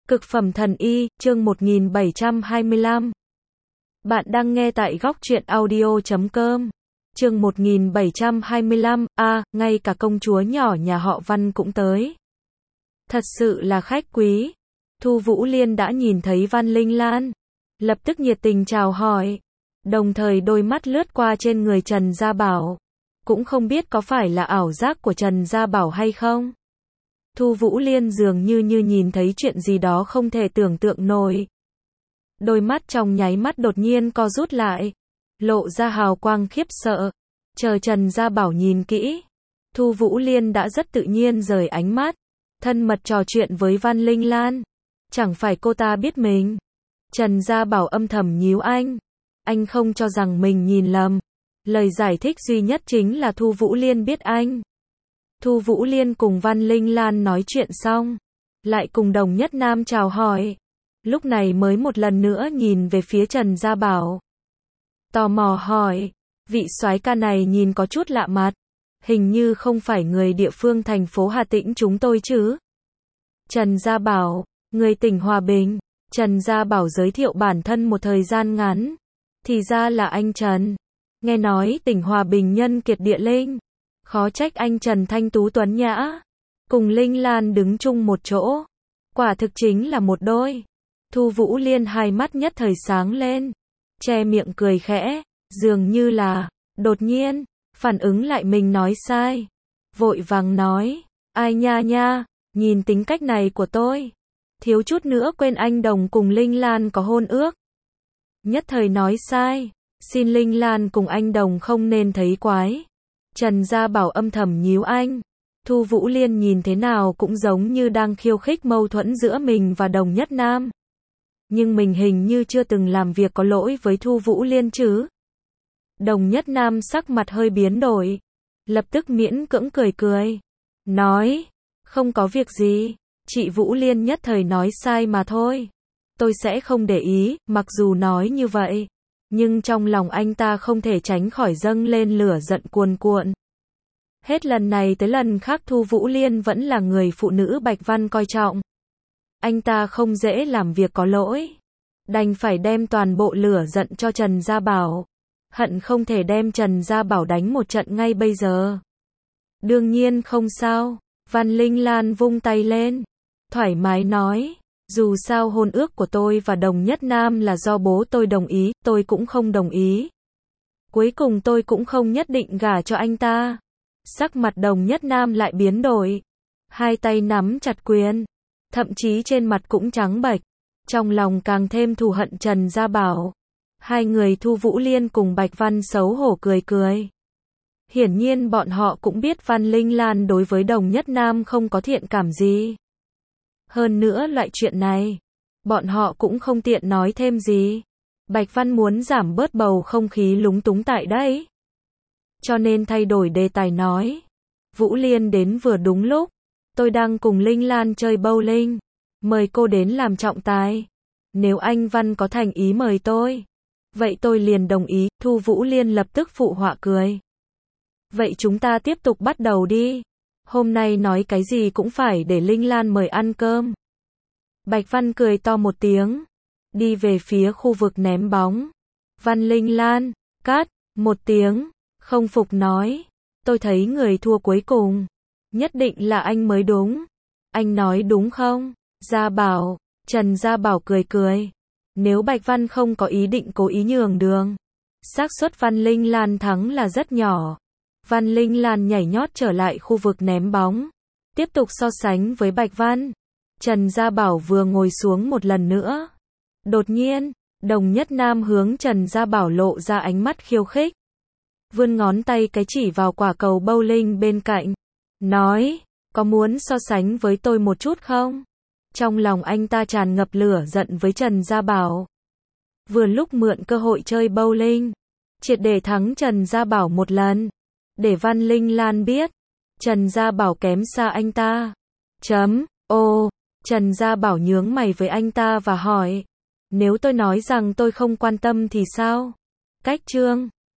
Cực phẩm thần y, chương 1725. Bạn đang nghe tại góc truyện audio.com. Chương 1725, ngay cả công chúa nhỏ nhà họ Văn cũng tới. Thật sự là khách quý. Thu Vũ Liên đã nhìn thấy Văn Linh Lan, lập tức nhiệt tình chào hỏi, đồng thời đôi mắt lướt qua trên người Trần Gia Bảo. Cũng không biết có phải là ảo giác của Trần Gia Bảo hay không. Thu Vũ Liên dường như nhìn thấy chuyện gì đó không thể tưởng tượng nổi. Đôi mắt trong nháy mắt đột nhiên co rút lại, lộ ra hào quang khiếp sợ. Chờ Trần Gia Bảo nhìn kỹ, Thu Vũ Liên đã rất tự nhiên rời ánh mắt, thân mật trò chuyện với Văn Linh Lan. Chẳng phải cô ta biết mình. Trần Gia Bảo âm thầm nhíu anh không cho rằng mình nhìn lầm. Lời giải thích duy nhất chính là Thu Vũ Liên biết anh. Thu Vũ Liên cùng Văn Linh Lan nói chuyện xong, lại cùng Đồng Nhất Nam chào hỏi. Lúc này mới một lần nữa nhìn về phía Trần Gia Bảo. Tò mò hỏi, vị soái ca này nhìn có chút lạ mặt, hình như không phải người địa phương thành phố Hà Tĩnh chúng tôi chứ? Trần Gia Bảo, người tỉnh Hòa Bình. Trần Gia Bảo giới thiệu bản thân một thời gian ngắn. Thì ra là anh Trần. Nghe nói tỉnh Hòa Bình nhân kiệt địa linh. Khó trách anh Trần thanh tú tuấn nhã, cùng Linh Lan đứng chung một chỗ. Quả thực chính là một đôi. Thu Vũ Liên hai mắt nhất thời sáng lên, che miệng cười khẽ, dường như là, đột nhiên, phản ứng lại mình nói sai. Vội vàng nói, ai nha, nhìn tính cách này của tôi, thiếu chút nữa quên anh Đồng cùng Linh Lan có hôn ước. Nhất thời nói sai, xin Linh Lan cùng anh Đồng không nên thấy quái. Trần Gia Bảo âm thầm nhíu anh. Thu Vũ Liên nhìn thế nào cũng giống như đang khiêu khích mâu thuẫn giữa mình và Đồng Nhất Nam. Nhưng mình hình như chưa từng làm việc có lỗi với Thu Vũ Liên chứ. Đồng Nhất Nam sắc mặt hơi biến đổi, lập tức miễn cưỡng cười. Nói, không có việc gì, chị Vũ Liên nhất thời nói sai mà thôi. Tôi sẽ không để ý, mặc dù nói như vậy. Nhưng trong lòng anh ta không thể tránh khỏi dâng lên lửa giận cuồn cuộn. Hết lần này tới lần khác Thu Vũ Liên vẫn là người phụ nữ Bạch Văn coi trọng. Anh ta không dễ làm việc có lỗi. Đành phải đem toàn bộ lửa giận cho Trần Gia Bảo. Hận không thể đem Trần Gia Bảo đánh một trận ngay bây giờ. Đương nhiên không sao. Văn Linh Lan vung tay lên, thoải mái nói. Dù sao hôn ước của tôi và Đồng Nhất Nam là do bố tôi đồng ý, tôi cũng không đồng ý. Cuối cùng tôi cũng không nhất định gả cho anh ta. Sắc mặt Đồng Nhất Nam lại biến đổi. Hai tay nắm chặt quyền, thậm chí trên mặt cũng trắng bệch. Trong lòng càng thêm thù hận Trần Gia Bảo. Hai người Thu Vũ Liên cùng Bạch Văn xấu hổ cười. Hiển nhiên bọn họ cũng biết Văn Linh Lan đối với Đồng Nhất Nam không có thiện cảm gì. Hơn nữa loại chuyện này, bọn họ cũng không tiện nói thêm gì. Bạch Văn muốn giảm bớt bầu không khí lúng túng tại đây. Cho nên thay đổi đề tài nói. Vũ Liên đến vừa đúng lúc. Tôi đang cùng Linh Lan chơi bowling. Mời cô đến làm trọng tài. Nếu anh Văn có thành ý mời tôi, vậy tôi liền đồng ý. Thu Vũ Liên lập tức phụ họa cười. Vậy chúng ta tiếp tục bắt đầu đi. Hôm nay nói cái gì cũng phải để Linh Lan mời ăn cơm. Bạch Văn cười to một tiếng, đi về phía khu vực ném bóng. Văn Linh Lan, cát, một tiếng, không phục nói. Tôi thấy người thua cuối cùng, nhất định là anh mới đúng. Anh nói đúng không? Gia Bảo, Trần Gia Bảo cười. Nếu Bạch Văn không có ý định cố ý nhường đường, xác suất Văn Linh Lan thắng là rất nhỏ. Văn Linh Lan nhảy nhót trở lại khu vực ném bóng, tiếp tục so sánh với Bạch Văn. Trần Gia Bảo vừa ngồi xuống một lần nữa. Đột nhiên, Đồng Nhất Nam hướng Trần Gia Bảo lộ ra ánh mắt khiêu khích. Vươn ngón tay cái chỉ vào quả cầu bowling bên cạnh. Nói, có muốn so sánh với tôi một chút không? Trong lòng anh ta tràn ngập lửa giận với Trần Gia Bảo. Vừa lúc mượn cơ hội chơi bowling, triệt để thắng Trần Gia Bảo một lần. Để Văn Linh Lan biết, Trần Gia Bảo kém xa anh ta. Trần Gia Bảo nhướng mày với anh ta và hỏi, nếu tôi nói rằng tôi không quan tâm thì sao? Cách chương